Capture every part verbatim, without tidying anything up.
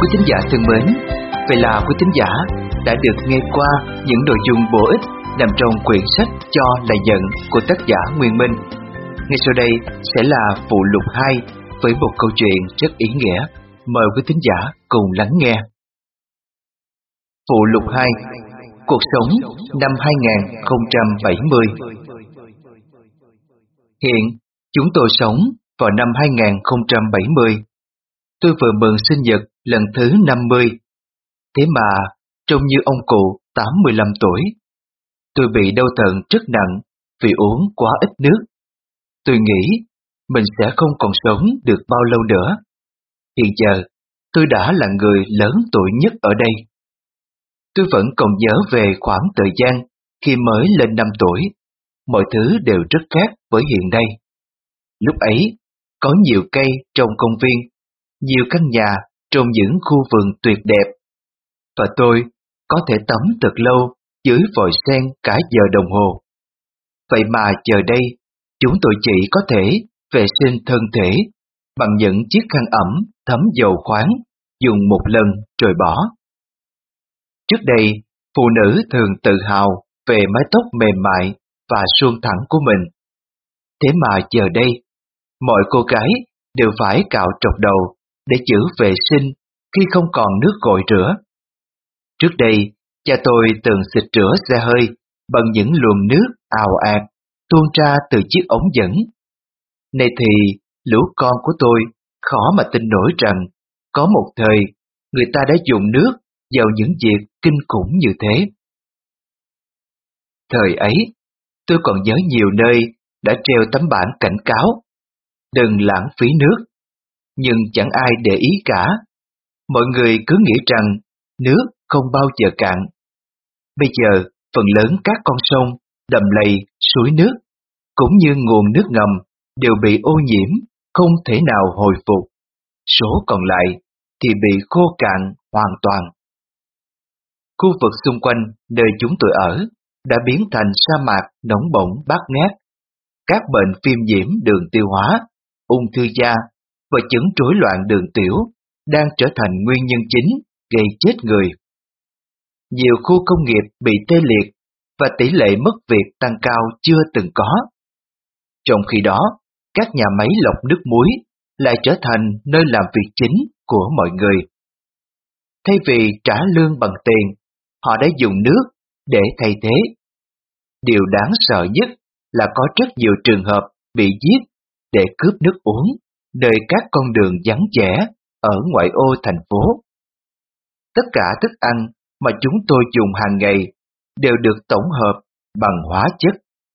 Quý thính giả thân mến, vậy là quý thính giả đã được nghe qua những nội dung bổ ích nằm trong quyển sách Cho Là Giận của tác giả Nguyên Minh. Ngay sau đây sẽ là phụ lục hai với một câu chuyện rất ý nghĩa. Mời quý thính giả cùng lắng nghe. Phụ lục hai: Cuộc sống năm hai không bảy không. Hiện chúng tôi sống vào năm hai không bảy không. Tôi vừa mừng sinh nhật lần thứ năm mươi. Thế mà trông như ông cụ tám mươi lăm tuổi. Tôi bị đau thận rất nặng vì uống quá ít nước. Tôi nghĩ mình sẽ không còn sống được bao lâu nữa. Hiện giờ tôi đã là người lớn tuổi nhất ở đây. Tôi vẫn còn nhớ về khoảng thời gian khi mới lên năm tuổi. Mọi thứ đều rất khác với hiện nay. Lúc ấy có nhiều cây trong công viên, nhiều căn nhà trong những khu vườn tuyệt đẹp. Và tôi có thể tắm thật lâu dưới vòi sen cả giờ đồng hồ. Vậy mà giờ đây, chúng tôi chỉ có thể vệ sinh thân thể bằng những chiếc khăn ẩm thấm dầu khoáng, dùng một lần rồi bỏ. Trước đây, phụ nữ thường tự hào về mái tóc mềm mại và suôn thẳng của mình. Thế mà giờ đây, mọi cô gái đều phải cạo trọc đầu để giữ vệ sinh khi không còn nước gội rửa. Trước đây, cha tôi từng xịt rửa xe hơi bằng những luồng nước ào ạt tuôn ra từ chiếc ống dẫn. Nay thì lũ con của tôi khó mà tin nổi rằng có một thời người ta đã dùng nước vào những việc kinh khủng như thế. Thời ấy, tôi còn nhớ nhiều nơi đã treo tấm bảng cảnh cáo đừng lãng phí nước, nhưng chẳng ai để ý cả. Mọi người cứ nghĩ rằng nước không bao giờ cạn. Bây giờ, phần lớn các con sông, đầm lầy, suối nước, cũng như nguồn nước ngầm đều bị ô nhiễm, không thể nào hồi phục. Số còn lại thì bị khô cạn hoàn toàn. Khu vực xung quanh nơi chúng tôi ở đã biến thành sa mạc nóng bỏng bát ngát. Các bệnh viêm nhiễm đường tiêu hóa, ung thư da và chứng rối loạn đường tiểu đang trở thành nguyên nhân chính gây chết người. Nhiều khu công nghiệp bị tê liệt và tỷ lệ mất việc tăng cao chưa từng có. Trong khi đó, các nhà máy lọc nước muối lại trở thành nơi làm việc chính của mọi người. Thay vì trả lương bằng tiền, họ đã dùng nước để thay thế. Điều đáng sợ nhất là có rất nhiều trường hợp bị giết để cướp nước uống nơi các con đường vắng vẻ ở ngoại ô thành phố. Tất cả thức ăn mà chúng tôi dùng hàng ngày đều được tổng hợp bằng hóa chất.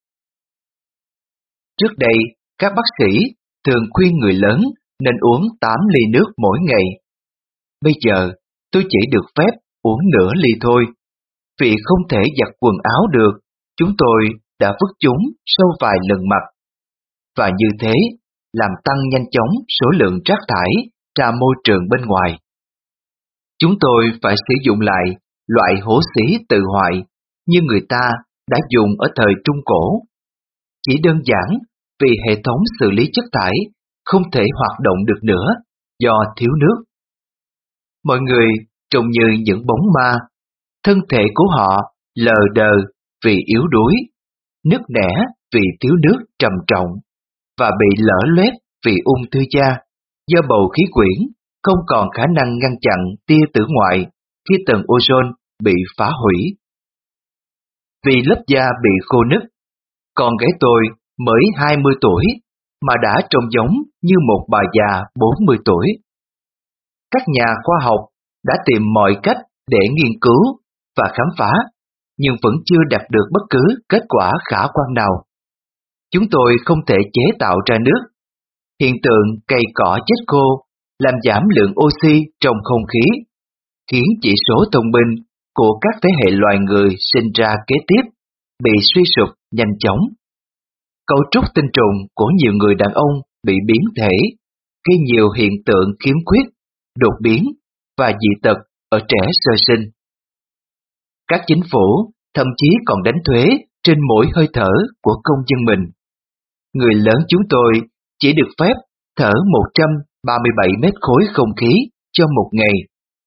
Trước đây, các bác sĩ thường khuyên người lớn nên uống tám ly nước mỗi ngày. Bây giờ, tôi chỉ được phép uống nửa ly thôi. Vì không thể giặt quần áo được, chúng tôi đã vứt chúng sau vài lần mặc. Và như thế, làm tăng nhanh chóng số lượng rác thải ra môi trường bên ngoài. Chúng tôi phải sử dụng lại loại hố xí tự hoại như người ta đã dùng ở thời Trung Cổ. Chỉ đơn giản vì hệ thống xử lý chất thải không thể hoạt động được nữa do thiếu nước. Mọi người trông như những bóng ma, thân thể của họ lờ đờ vì yếu đuối, nứt nẻ vì thiếu nước trầm trọng và bị lở loét vì ung thư da do bầu khí quyển không còn khả năng ngăn chặn tia tử ngoại khi tầng ozone bị phá hủy. Vì lớp da bị khô nứt, con gái tôi mới hai mươi tuổi mà đã trông giống như một bà già bốn mươi tuổi. Các nhà khoa học đã tìm mọi cách để nghiên cứu và khám phá, nhưng vẫn chưa đạt được bất cứ kết quả khả quan nào. Chúng tôi không thể chế tạo ra nước. Hiện tượng cây cỏ chết khô làm giảm lượng oxy trong không khí, khiến chỉ số thông minh của các thế hệ loài người sinh ra kế tiếp bị suy sụp nhanh chóng. Cấu trúc tinh trùng của nhiều người đàn ông bị biến thể, gây nhiều hiện tượng khiếm khuyết, đột biến và dị tật ở trẻ sơ sinh. Các chính phủ thậm chí còn đánh thuế trên mỗi hơi thở của công dân mình. Người lớn chúng tôi chỉ được phép thở một trăm ba mươi bảy mét khối không khí cho một ngày,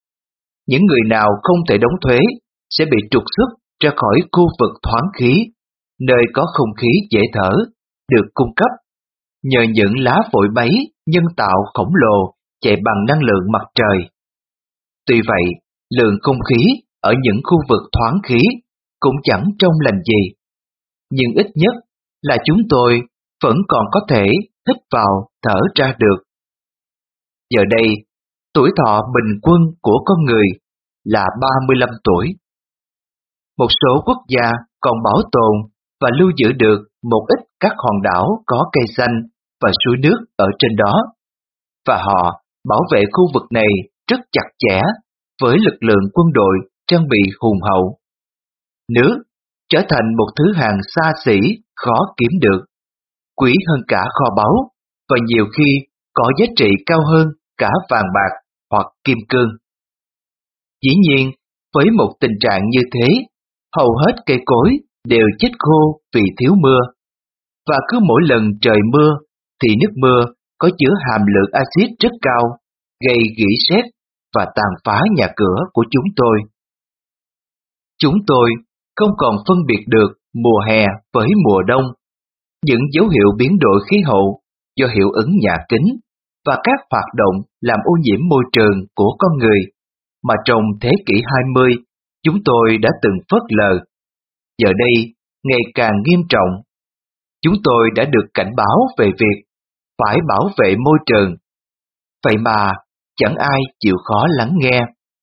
những người nào không thể đóng thuế sẽ bị trục xuất ra khỏi khu vực thoáng khí, nơi có không khí dễ thở, được cung cấp nhờ những lá phổi máy nhân tạo khổng lồ chạy bằng năng lượng mặt trời. Tuy vậy, lượng không khí ở những khu vực thoáng khí cũng chẳng trong lành gì, nhưng ít nhất là chúng tôi vẫn còn có thể hít vào thở ra được. Giờ đây, tuổi thọ bình quân của con người là ba mươi lăm tuổi. Một số quốc gia còn bảo tồn và lưu giữ được một ít các hòn đảo có cây xanh và suối nước ở trên đó, và họ bảo vệ khu vực này rất chặt chẽ với lực lượng quân đội trang bị hùng hậu. Nước trở thành một thứ hàng xa xỉ khó kiếm được, quý hơn cả kho báu và nhiều khi có giá trị cao hơn cả vàng bạc hoặc kim cương. Dĩ nhiên, với một tình trạng như thế, hầu hết cây cối đều chết khô vì thiếu mưa, và cứ mỗi lần trời mưa thì nước mưa có chứa hàm lượng axit rất cao, gây rỉ sét và tàn phá nhà cửa của chúng tôi. Chúng tôi không còn phân biệt được mùa hè với mùa đông, những dấu hiệu biến đổi khí hậu do hiệu ứng nhà kính và các hoạt động làm ô nhiễm môi trường của con người mà trong thế kỷ hai mươi chúng tôi đã từng phớt lờ. Giờ đây, ngày càng nghiêm trọng. Chúng tôi đã được cảnh báo về việc phải bảo vệ môi trường. Vậy mà chẳng ai chịu khó lắng nghe.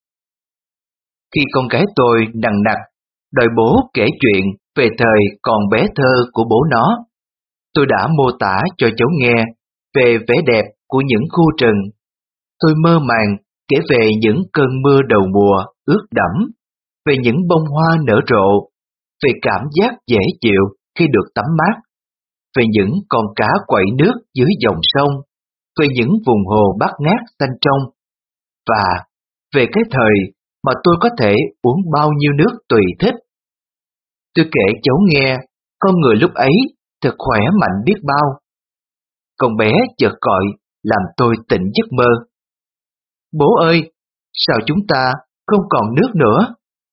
Khi con gái tôi nằng nặc đòi bố kể chuyện về thời còn bé thơ của bố nó, tôi đã mô tả cho cháu nghe về vẻ đẹp của những khu rừng. Tôi mơ màng kể về những cơn mưa đầu mùa ướt đẫm, về những bông hoa nở rộ, về cảm giác dễ chịu khi được tắm mát, về những con cá quậy nước dưới dòng sông, về những vùng hồ bát ngát xanh trong, và về cái thời mà tôi có thể uống bao nhiêu nước tùy thích. Tôi kể cháu nghe, con người lúc ấy thật khỏe mạnh biết bao. Con bé chợt gọi làm tôi tỉnh giấc mơ. Bố ơi, sao chúng ta không còn nước nữa?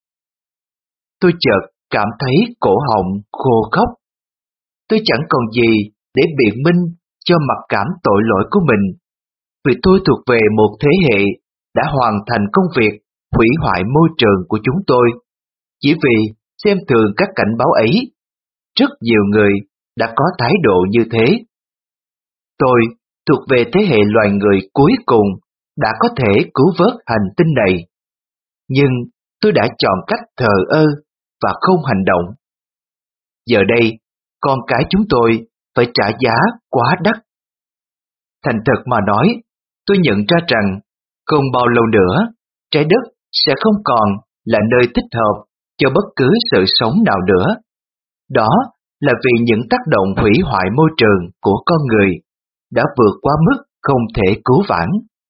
Tôi chợt cảm thấy cổ họng khô khốc. Tôi chẳng còn gì để biện minh cho mặc cảm tội lỗi của mình, vì tôi thuộc về một thế hệ đã hoàn thành công việc hủy hoại môi trường của chúng tôi, chỉ vì xem thường các cảnh báo ấy. Rất nhiều người đã có thái độ như thế. Tôi thuộc về thế hệ loài người cuối cùng đã có thể cứu vớt hành tinh này, nhưng tôi đã chọn cách thờ ơ và không hành động. Giờ đây, con cái chúng tôi phải trả giá quá đắt. Thành thật mà nói, tôi nhận ra rằng không bao lâu nữa, trái đất sẽ không còn là nơi thích hợp cho bất cứ sự sống nào nữa. Đó là vì những tác động hủy hoại môi trường của con người đã vượt qua mức không thể cứu vãn.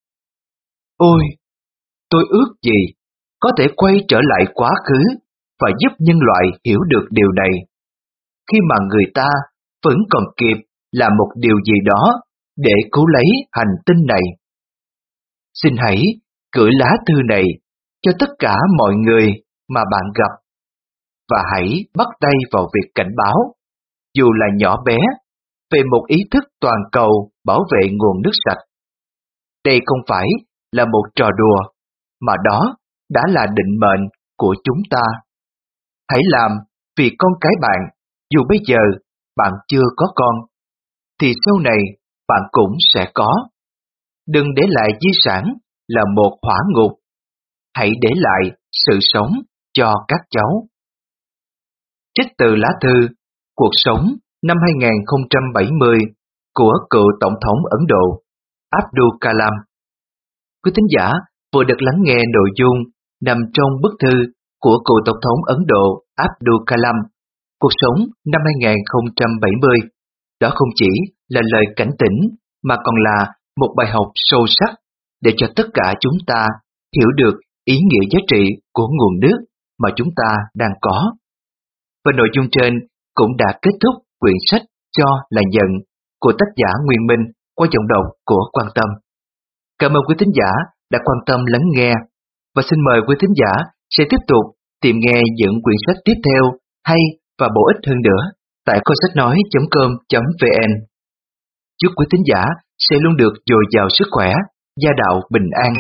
Ôi, tôi ước gì có thể quay trở lại quá khứ và giúp nhân loại hiểu được điều này, khi mà người ta vẫn còn kịp làm một điều gì đó để cứu lấy hành tinh này. Xin hãy gửi lá thư này cho tất cả mọi người mà bạn gặp, và hãy bắt tay vào việc cảnh báo, dù là nhỏ bé, về một ý thức toàn cầu bảo vệ nguồn nước sạch. Đây không phải là một trò đùa, mà đó đã là định mệnh của chúng ta. Hãy làm vì con cái bạn, dù bây giờ bạn chưa có con, thì sau này bạn cũng sẽ có. Đừng để lại di sản là một hỏa ngục. Hãy để lại sự sống cho các cháu. Trích từ lá thư Cuộc sống năm hai nghìn không trăm bảy mươi của cựu Tổng thống Ấn Độ Abdul Kalam. Quý thính giả vừa được lắng nghe nội dung nằm trong bức thư của cựu Tổng thống Ấn Độ Abdul Kalam, Cuộc sống năm hai nghìn không trăm bảy mươi. Đó không chỉ là lời cảnh tỉnh, mà còn là một bài học sâu sắc để cho tất cả chúng ta hiểu được ý nghĩa giá trị của nguồn nước mà chúng ta đang có. Và nội dung trên cũng đã kết thúc quyển sách Cho là Nhận của tác giả Nguyên Minh qua giọng đọc của Quan Tâm. Cảm ơn quý thính giả đã quan tâm lắng nghe. và xin mời quý thính giả sẽ tiếp tục tìm nghe những quyển sách tiếp theo hay và bổ ích hơn nữa tại kho sách nói chấm com chấm vn. Chúc quý thính giả sẽ luôn được dồi dào sức khỏe, gia đạo bình an.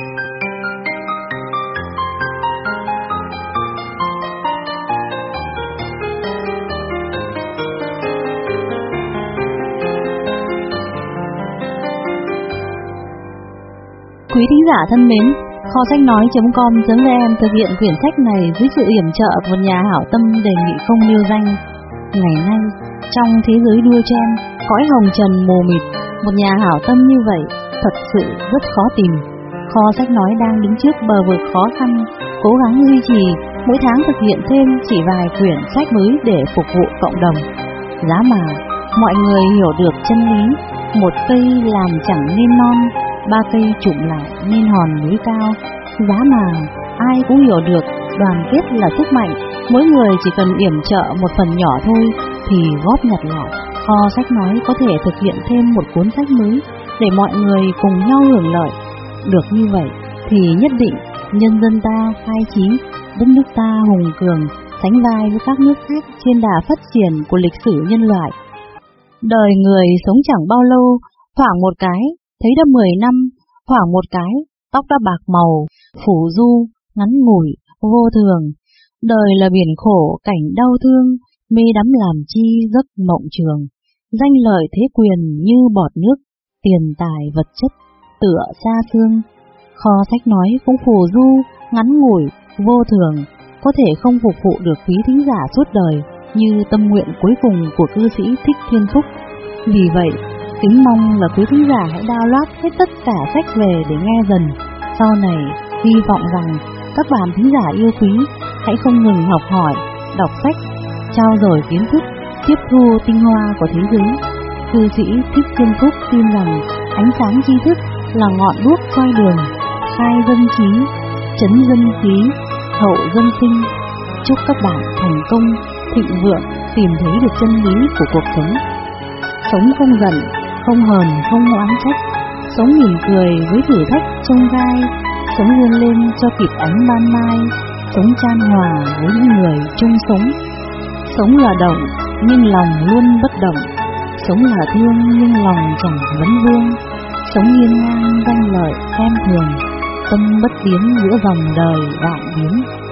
Quý thính giả thân mến, kho sách nói chấm com chấm vn thực hiện quyển sách này dưới sự yểm trợ của một nhà hảo tâm đề nghị không nêu danh. Ngày nay, trong thế giới đua chen, cõi hồng trần mù mịt, một nhà hảo tâm như vậy thật sự rất khó tìm. Kho sách nói đang đứng trước bờ vực khó khăn, cố gắng duy trì, mỗi tháng thực hiện thêm chỉ vài quyển sách mới để phục vụ cộng đồng. Giá mà mọi người hiểu được chân lý, một cây làm chẳng nên non, ba cây chụm lại nên hòn núi cao. Giá mà ai cũng hiểu được đoàn kết là sức mạnh, mỗi người chỉ cần yểm trợ một phần nhỏ thôi thì góp nhặt lại, kho sách nói có thể thực hiện thêm một cuốn sách mới để mọi người cùng nhau hưởng lợi. Được như vậy thì nhất định nhân dân ta khai trí, đất nước ta hùng cường, sánh vai với các nước khác trên đà phát triển của lịch sử nhân loại. Đời người sống chẳng bao lâu, thoảng một cái thấy đã mười năm, thoảng một cái tóc đã bạc màu, phủ du, ngắn ngủi, vô thường. Đời là biển khổ, cảnh đau thương, mê đắm làm chi giấc mộng trường. Danh lợi thế quyền như bọt nước, tiền tài vật chất tựa xa xương. Kho sách nói cũng phù du, ngắn ngủi, vô thường, có thể không phục vụ được quý thính giả suốt đời như tâm nguyện cuối cùng của cư sĩ Thích Thiên Phúc. Vì vậy, kính mong là quý thính giả hãy download hết tất cả sách về để nghe dần. Sau này, hy vọng rằng các bạn thính giả yêu quý hãy không ngừng học hỏi, đọc sách, trao dồi kiến thức, tiếp thu tinh hoa của thế giới. Cư sĩ Thích Thiên Phúc tin rằng ánh sáng tri thức là ngọn đuốc soi đường, khai dân trí, trấn dân trí, hậu dân sinh. Chúc các bạn thành công, thịnh vượng, tìm thấy được chân lý của cuộc sống. Sống không giận, không hờn, không oán trách, sống mỉm cười với thử thách chông gai, sống vươn lên cho kịp ánh ban mai, sống chan hòa với những người chung sống. Sống là động, nhưng lòng luôn bất động, sống là thương nhưng lòng chẳng vấn vương, sống hiên ngang danh lợi xem thường, tâm bất biến giữa dòng đời vạn biến.